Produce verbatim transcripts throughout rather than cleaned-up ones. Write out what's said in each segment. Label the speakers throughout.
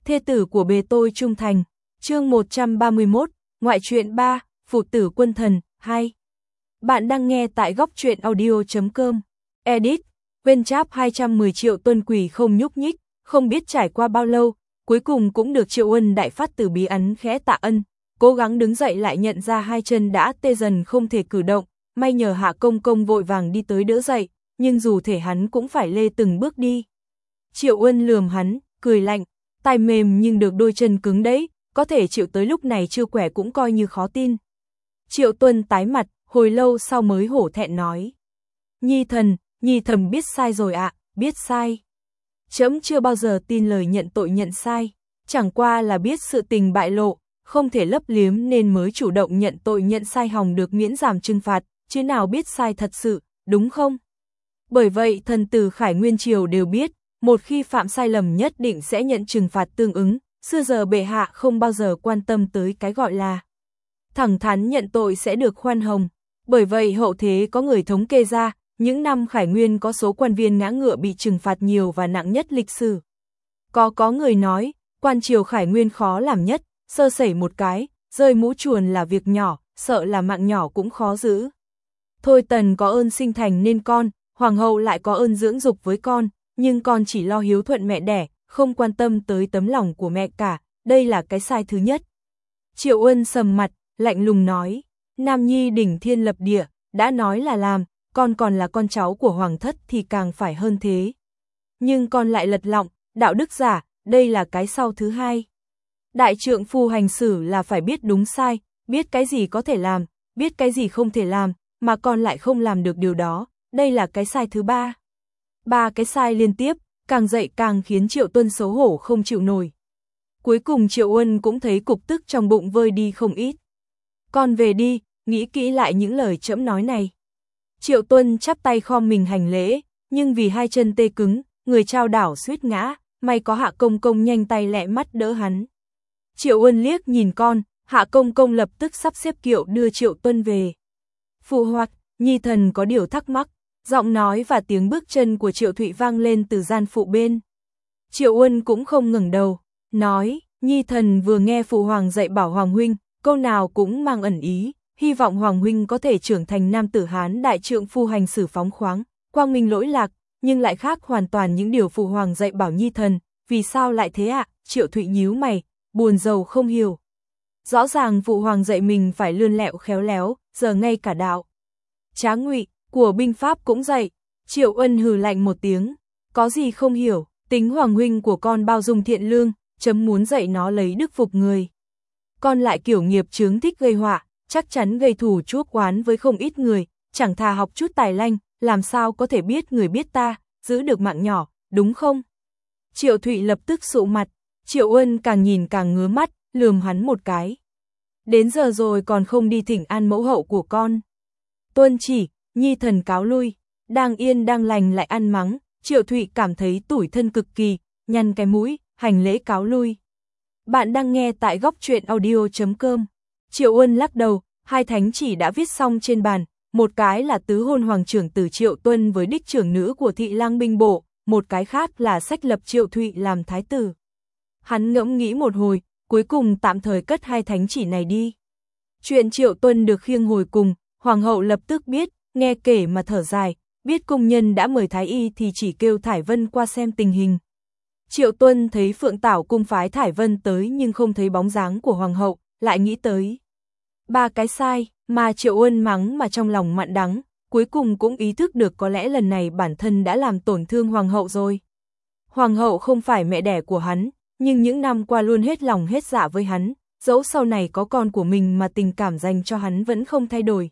Speaker 1: thê tử của bề tôi trung thành. Chương một trăm ba mươi mốt, ngoại truyện ba, phụ tử quân thần, hai. Bạn đang nghe tại góc truyện audio chấm com. Edit, quên cháp hai trăm mười triệu tuân quỷ không nhúc nhích, không biết trải qua bao lâu, cuối cùng cũng được Triệu Uân đại phát từ bí ấn khẽ tạ ân, cố gắng đứng dậy lại nhận ra hai chân đã tê dần không thể cử động, may nhờ Hạ Công Công vội vàng đi tới đỡ dậy, nhưng dù thể hắn cũng phải lê từng bước đi. Triệu Uân lườm hắn, cười lạnh, tay mềm nhưng được đôi chân cứng đấy, có thể chịu tới lúc này chưa khỏe cũng coi như khó tin. Triệu Tuân tái mặt, hồi lâu sau mới hổ thẹn nói. Nhi thần, Nhi thần biết sai rồi ạ, biết sai. Trẫm chưa bao giờ tin lời nhận tội nhận sai, chẳng qua là biết sự tình bại lộ, không thể lấp liếm nên mới chủ động nhận tội nhận sai hòng được miễn giảm trừng phạt, chứ nào biết sai thật sự, đúng không? Bởi vậy thần tử Khải Nguyên Triều đều biết, một khi phạm sai lầm nhất định sẽ nhận trừng phạt tương ứng, xưa giờ bệ hạ không bao giờ quan tâm tới cái gọi là thẳng thắn nhận tội sẽ được khoan hồng. Bởi vậy hậu thế có người thống kê ra, những năm Khải Nguyên có số quan viên ngã ngựa bị trừng phạt nhiều và nặng nhất lịch sử. Có có người nói, quan triều Khải Nguyên khó làm nhất, sơ sẩy một cái, rơi mũ chuồn là việc nhỏ, sợ là mạng nhỏ cũng khó giữ. Thôi Tần có ơn sinh thành nên con, hoàng hậu lại có ơn dưỡng dục với con, nhưng con chỉ lo hiếu thuận mẹ đẻ, không quan tâm tới tấm lòng của mẹ cả, đây là cái sai thứ nhất. Triệu Uân sầm mặt, lạnh lùng nói, Nam Nhi đỉnh thiên lập địa, đã nói là làm, con còn là con cháu của hoàng thất thì càng phải hơn thế. Nhưng con lại lật lọng, đạo đức giả, đây là cái sau thứ hai. Đại trượng phu hành xử là phải biết đúng sai, biết cái gì có thể làm, biết cái gì không thể làm, mà con lại không làm được điều đó, đây là cái sai thứ ba. Ba cái sai liên tiếp, càng dậy càng khiến Triệu Tuân xấu hổ không chịu nổi. Cuối cùng Triệu Uân cũng thấy cục tức trong bụng vơi đi không ít. Con về đi, nghĩ kỹ lại những lời trẫm nói này. Triệu Tuân chắp tay khom mình hành lễ, nhưng vì hai chân tê cứng, người trao đảo suýt ngã, may có Hạ Công Công nhanh tay lẹ mắt đỡ hắn. Triệu Uân liếc nhìn con, Hạ Công Công lập tức sắp xếp kiệu đưa Triệu Tuân về. Phụ hoặc, Nhi thần có điều thắc mắc, giọng nói và tiếng bước chân của Triệu Thụy vang lên từ gian phụ bên. Triệu Uân cũng không ngẩng đầu, nói, Nhi thần vừa nghe phụ hoàng dạy bảo hoàng huynh, câu nào cũng mang ẩn ý, hy vọng hoàng huynh có thể trưởng thành nam tử Hán đại trượng phu hành xử phóng khoáng, quang minh lỗi lạc, nhưng lại khác hoàn toàn những điều phụ hoàng dạy bảo Nhi thần, vì sao lại thế ạ? À? Triệu Thụy nhíu mày, buồn rầu không hiểu. Rõ ràng phụ hoàng dạy mình phải lươn lẹo khéo léo, giờ ngay cả đạo trá ngụy của binh pháp cũng dạy. Triệu Uân hừ lạnh một tiếng, có gì không hiểu, tính hoàng huynh của con bao dung thiện lương, chấm muốn dạy nó lấy đức phục người. Con lại kiểu nghiệp chướng thích gây họa, chắc chắn gây thù chuốc oán với không ít người, chẳng thà học chút tài lanh, làm sao có thể biết người biết ta, giữ được mạng nhỏ, đúng không? Triệu Thụy lập tức sụ mặt, Triệu Uân càng nhìn càng ngứa mắt, lườm hắn một cái. Đến giờ rồi còn không đi thỉnh an mẫu hậu của con. Tuân chỉ, Nhi thần cáo lui, đang yên đang lành lại ăn mắng, Triệu Thụy cảm thấy tủi thân cực kỳ, nhăn cái mũi, hành lễ cáo lui. Bạn đang nghe tại góc truyện audio chấm com. Triệu Uân lắc đầu, hai thánh chỉ đã viết xong trên bàn, một cái là tứ hôn hoàng trưởng tử Triệu Tuân với đích trưởng nữ của thị lang binh bộ, một cái khác là sách lập Triệu Thụy làm thái tử. Hắn ngẫm nghĩ một hồi, cuối cùng tạm thời cất hai thánh chỉ này đi. Chuyện Triệu Tuân được khiêng hồi cùng, hoàng hậu lập tức biết, nghe kể mà thở dài, biết công nhân đã mời thái y thì chỉ kêu Thải Vân qua xem tình hình. Triệu Tuân thấy Phượng Tảo cung phái Thải Vân tới nhưng không thấy bóng dáng của hoàng hậu, lại nghĩ tới ba cái sai mà Triệu Uân mắng mà trong lòng mặn đắng, cuối cùng cũng ý thức được có lẽ lần này bản thân đã làm tổn thương hoàng hậu rồi. Hoàng hậu không phải mẹ đẻ của hắn, nhưng những năm qua luôn hết lòng hết dạ với hắn, dẫu sau này có con của mình mà tình cảm dành cho hắn vẫn không thay đổi.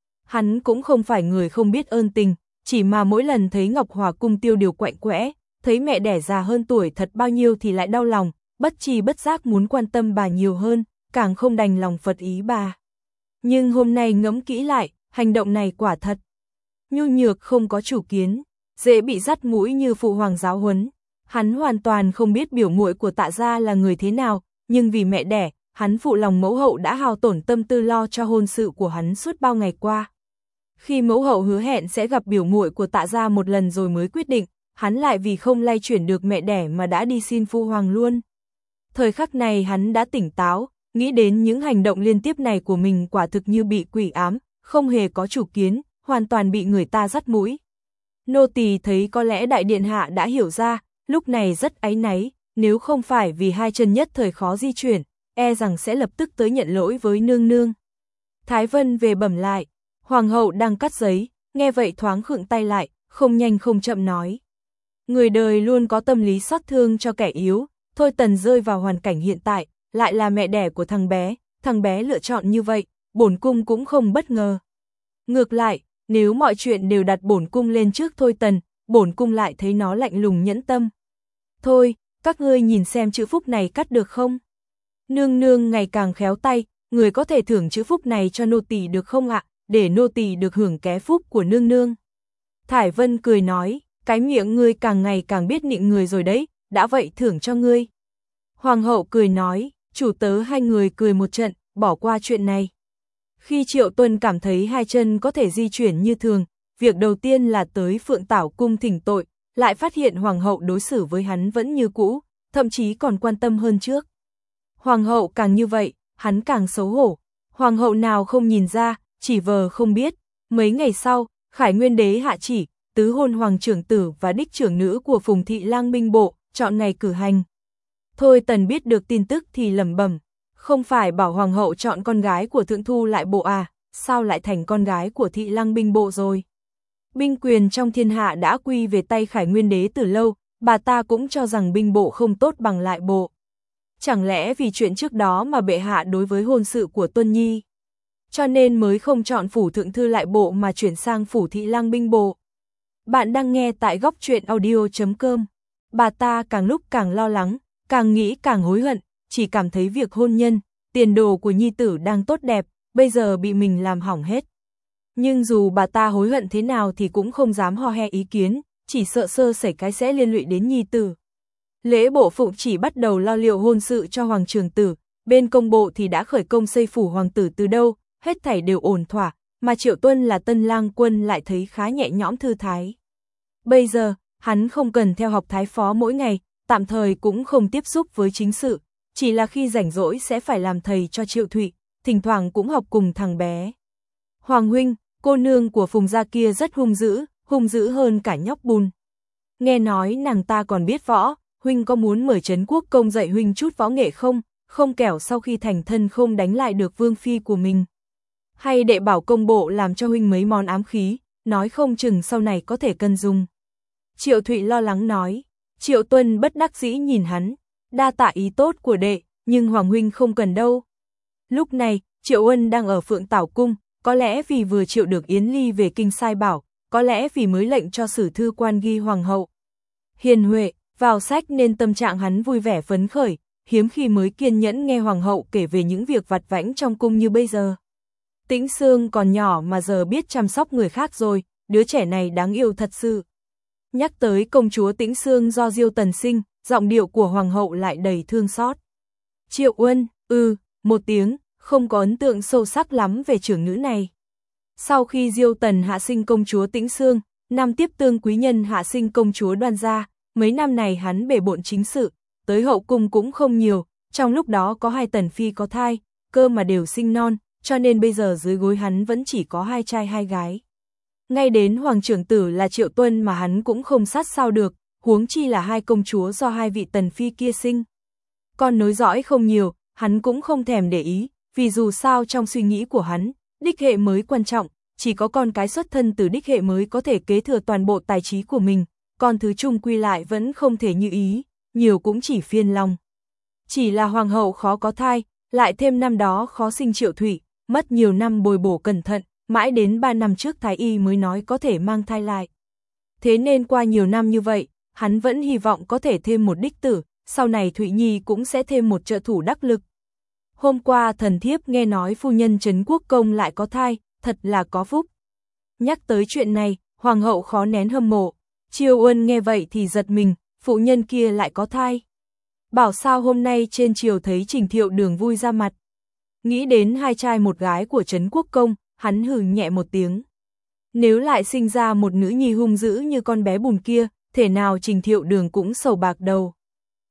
Speaker 1: Hắn cũng không phải người không biết ơn tình, chỉ mà mỗi lần thấy Ngọc Hòa cung tiêu điều quạnh quẽ, thấy mẹ đẻ già hơn tuổi thật bao nhiêu thì lại đau lòng, bất tri bất giác muốn quan tâm bà nhiều hơn, càng không đành lòng phật ý bà. Nhưng hôm nay ngẫm kỹ lại, hành động này quả thật nhu nhược không có chủ kiến, dễ bị dắt mũi như phụ hoàng giáo huấn. Hắn hoàn toàn không biết biểu muội của Tạ gia là người thế nào, nhưng vì mẹ đẻ, hắn phụ lòng mẫu hậu đã hao tổn tâm tư lo cho hôn sự của hắn suốt bao ngày qua. Khi mẫu hậu hứa hẹn sẽ gặp biểu muội của Tạ gia một lần rồi mới quyết định, hắn lại vì không lay chuyển được mẹ đẻ mà đã đi xin phu hoàng luôn. Thời khắc này hắn đã tỉnh táo, nghĩ đến những hành động liên tiếp này của mình quả thực như bị quỷ ám, không hề có chủ kiến, hoàn toàn bị người ta dắt mũi. Nô tỳ thấy có lẽ đại điện hạ đã hiểu ra, lúc này rất áy náy, nếu không phải vì hai chân nhất thời khó di chuyển, e rằng sẽ lập tức tới nhận lỗi với nương nương. Thái Vân về bẩm lại, hoàng hậu đang cắt giấy, nghe vậy thoáng khựng tay lại, không nhanh không chậm nói. Người đời luôn có tâm lý xót thương cho kẻ yếu, Thôi Tần rơi vào hoàn cảnh hiện tại, lại là mẹ đẻ của thằng bé, thằng bé lựa chọn như vậy, bổn cung cũng không bất ngờ. Ngược lại, nếu mọi chuyện đều đặt bổn cung lên trước Thôi Tần, bổn cung lại thấy nó lạnh lùng nhẫn tâm. Thôi, các ngươi nhìn xem chữ phúc này cắt được không? Nương nương ngày càng khéo tay, người có thể thưởng chữ phúc này cho nô tỳ được không ạ, để nô tỳ được hưởng ké phúc của nương nương. Thải Vân cười nói, cái miệng ngươi càng ngày càng biết nịnh người rồi đấy, đã vậy thưởng cho ngươi. Hoàng hậu cười nói, chủ tớ hai người cười một trận, bỏ qua chuyện này. Khi Triệu Tuân cảm thấy hai chân có thể di chuyển như thường, việc đầu tiên là tới Phượng Tảo cung thỉnh tội, lại phát hiện hoàng hậu đối xử với hắn vẫn như cũ, thậm chí còn quan tâm hơn trước. Hoàng hậu càng như vậy, hắn càng xấu hổ. Hoàng hậu nào không nhìn ra, chỉ vờ không biết. Mấy ngày sau, Khải Nguyên đế hạ chỉ, tứ hôn hoàng trưởng tử và đích trưởng nữ của Phùng thị lang binh bộ, chọn ngày cử hành. Thôi Tần biết được tin tức thì lẩm bẩm, không phải bảo hoàng hậu chọn con gái của thượng thu lại bộ à, sao lại thành con gái của thị lang binh bộ rồi? Binh quyền trong thiên hạ đã quy về tay Khải Nguyên đế từ lâu, bà ta cũng cho rằng binh bộ không tốt bằng lại bộ. Chẳng lẽ vì chuyện trước đó mà bệ hạ đối với hôn sự của Tuân Nhi, cho nên mới không chọn phủ thượng thư lại bộ mà chuyển sang phủ thị lang binh bộ? Bạn đang nghe tại góc truyện audio chấm com. Bà ta càng lúc càng lo lắng, càng nghĩ càng hối hận, chỉ cảm thấy việc hôn nhân, tiền đồ của nhi tử đang tốt đẹp, bây giờ bị mình làm hỏng hết. Nhưng dù bà ta hối hận thế nào thì cũng không dám ho he ý kiến, chỉ sợ sơ sẩy cái sẽ liên lụy đến nhi tử. Lễ bộ phụng chỉ bắt đầu lo liệu hôn sự cho hoàng trường tử, bên công bộ thì đã khởi công xây phủ hoàng tử từ đâu, hết thảy đều ổn thỏa, mà Triệu Tuân là tân lang quân lại thấy khá nhẹ nhõm thư thái. Bây giờ, hắn không cần theo học thái phó mỗi ngày, tạm thời cũng không tiếp xúc với chính sự, chỉ là khi rảnh rỗi sẽ phải làm thầy cho Triệu Thụy, thỉnh thoảng cũng học cùng thằng bé. Hoàng huynh, cô nương của Phùng gia kia rất hung dữ, hung dữ hơn cả nhóc bùn. Nghe nói nàng ta còn biết võ, huynh có muốn mời Trấn Quốc công dạy huynh chút võ nghệ không, không kẻo sau khi thành thân không đánh lại được vương phi của mình. Hay đệ bảo công bộ làm cho huynh mấy món ám khí, nói không chừng sau này có thể cần dùng. Triệu Thụy lo lắng nói. Triệu Tuân bất đắc dĩ nhìn hắn, đa tạ ý tốt của đệ, nhưng Hoàng huynh không cần đâu. Lúc này, Triệu Uân đang ở Phượng Tảo cung, có lẽ vì vừa triệu được Yến Ly về kinh sai bảo, có lẽ vì mới lệnh cho sử thư quan ghi hoàng hậu. Hiền huệ, vào sách nên tâm trạng hắn vui vẻ phấn khởi, hiếm khi mới kiên nhẫn nghe hoàng hậu kể về những việc vặt vãnh trong cung như bây giờ. Tĩnh Sương còn nhỏ mà giờ biết chăm sóc người khác rồi, đứa trẻ này đáng yêu thật sự. Nhắc tới công chúa Tĩnh Sương do Diêu Tần sinh, giọng điệu của hoàng hậu lại đầy thương xót. Triệu Uân, ừ, một tiếng, không có ấn tượng sâu sắc lắm về trưởng nữ này. Sau khi Diêu Tần hạ sinh công chúa Tĩnh Sương, năm tiếp tương quý nhân hạ sinh công chúa Đoan Gia, mấy năm này hắn bề bộn chính sự, tới hậu cung cũng không nhiều, trong lúc đó có hai tần phi có thai, cơ mà đều sinh non, cho nên bây giờ dưới gối hắn vẫn chỉ có hai trai hai gái. Ngay đến hoàng trưởng tử là Triệu Tuân mà hắn cũng không sát sao được, huống chi là hai công chúa do hai vị tần phi kia sinh. Con nối dõi không nhiều, hắn cũng không thèm để ý, vì dù sao trong suy nghĩ của hắn, đích hệ mới quan trọng, chỉ có con cái xuất thân từ đích hệ mới có thể kế thừa toàn bộ tài trí của mình, còn thứ chung quy lại vẫn không thể như ý, nhiều cũng chỉ phiền lòng. Chỉ là hoàng hậu khó có thai, lại thêm năm đó khó sinh Triệu Thụy, mất nhiều năm bồi bổ cẩn thận, mãi đến ba năm trước thái y mới nói có thể mang thai lại. Thế nên qua nhiều năm như vậy, hắn vẫn hy vọng có thể thêm một đích tử, sau này Thụy Nhi cũng sẽ thêm một trợ thủ đắc lực. Hôm qua thần thiếp nghe nói phu nhân Trấn Quốc công lại có thai, thật là có phúc. Nhắc tới chuyện này, hoàng hậu khó nén hâm mộ. Triều Uân nghe vậy thì giật mình, phụ nhân kia lại có thai. Bảo sao hôm nay trên triều thấy Trình Thiệu Đường vui ra mặt. Nghĩ đến hai trai một gái của Trấn Quốc công, hắn hừ nhẹ một tiếng. Nếu lại sinh ra một nữ nhi hung dữ như con bé bùn kia, thể nào Trình Thiệu Đường cũng sầu bạc đầu.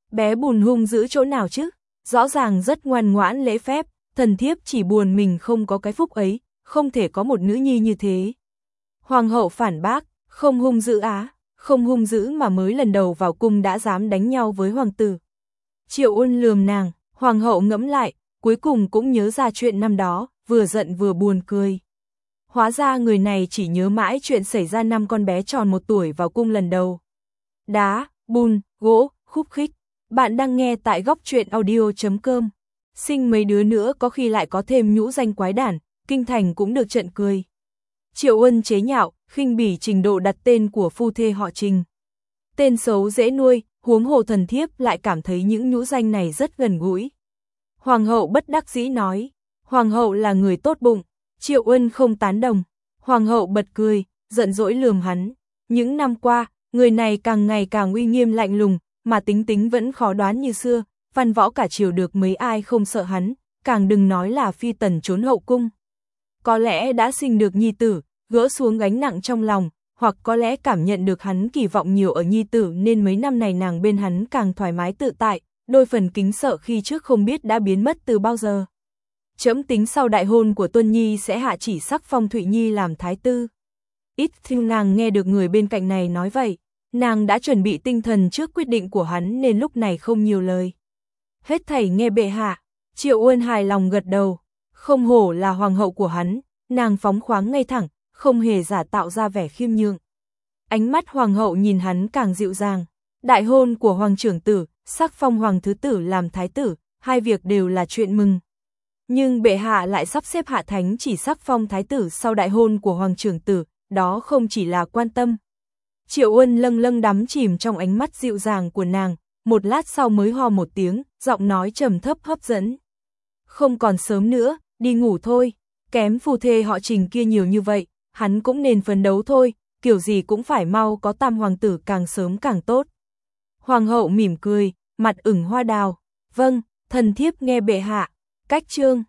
Speaker 1: Bé Bùn hung dữ chỗ nào chứ? Rõ ràng rất ngoan ngoãn lễ phép, thần thiếp chỉ buồn mình không có cái phúc ấy, không thể có một nữ nhi như thế. Hoàng hậu phản bác, không hung dữ á, không hung dữ mà mới lần đầu vào cung đã dám đánh nhau với hoàng tử. Triệu Ôn lườm nàng, hoàng hậu ngẫm lại, cuối cùng cũng nhớ ra chuyện năm đó, vừa giận vừa buồn cười. Hóa ra người này chỉ nhớ mãi chuyện xảy ra năm con bé tròn một tuổi vào cung lần đầu. Đá, bùn, gỗ, khúc khích. Bạn đang nghe tại góc truyện audio chấm com. Sinh mấy đứa nữa có khi lại có thêm nhũ danh quái đản, kinh thành cũng được trận cười. Triệu Ân chế nhạo, khinh bỉ trình độ đặt tên của phu thê họ Trình. Tên xấu dễ nuôi, huống hồ thần thiếp lại cảm thấy những nhũ danh này rất gần gũi. Hoàng hậu bất đắc dĩ nói, hoàng hậu là người tốt bụng. Triệu Ân không tán đồng. Hoàng hậu bật cười, giận dỗi lườm hắn. Những năm qua, người này càng ngày càng uy nghiêm lạnh lùng, mà tính tính vẫn khó đoán như xưa, văn võ cả triều được mấy ai không sợ hắn, càng đừng nói là phi tần trốn hậu cung. Có lẽ đã sinh được nhi tử, gỡ xuống gánh nặng trong lòng, hoặc có lẽ cảm nhận được hắn kỳ vọng nhiều ở nhi tử nên mấy năm này nàng bên hắn càng thoải mái tự tại, đôi phần kính sợ khi trước không biết đã biến mất từ bao giờ. Trẫm tính sau đại hôn của Tuân Nhi sẽ hạ chỉ sắc phong Thụy Nhi làm thái tư. Ít khi nàng nghe được người bên cạnh này nói vậy, nàng đã chuẩn bị tinh thần trước quyết định của hắn nên lúc này không nhiều lời. Hết thảy nghe bệ hạ, Triệu Ôn hài lòng gật đầu, không hổ là hoàng hậu của hắn, nàng phóng khoáng ngay thẳng, không hề giả tạo ra vẻ khiêm nhường. Ánh mắt hoàng hậu nhìn hắn càng dịu dàng, đại hôn của hoàng trưởng tử, sắc phong hoàng thứ tử làm thái tử, hai việc đều là chuyện mừng. Nhưng bệ hạ lại sắp xếp hạ thánh chỉ sắc phong thái tử sau đại hôn của hoàng trưởng tử, đó không chỉ là quan tâm. Triệu Ân lâng lâng đắm chìm trong ánh mắt dịu dàng của nàng, một lát sau mới ho một tiếng, giọng nói trầm thấp hấp dẫn. Không còn sớm nữa, đi ngủ thôi, kém phu thê họ Trình kia nhiều như vậy, hắn cũng nên phấn đấu thôi, kiểu gì cũng phải mau có tam hoàng tử càng sớm càng tốt. Hoàng hậu mỉm cười, mặt ửng hoa đào, vâng, thần thiếp nghe bệ hạ, cách chương.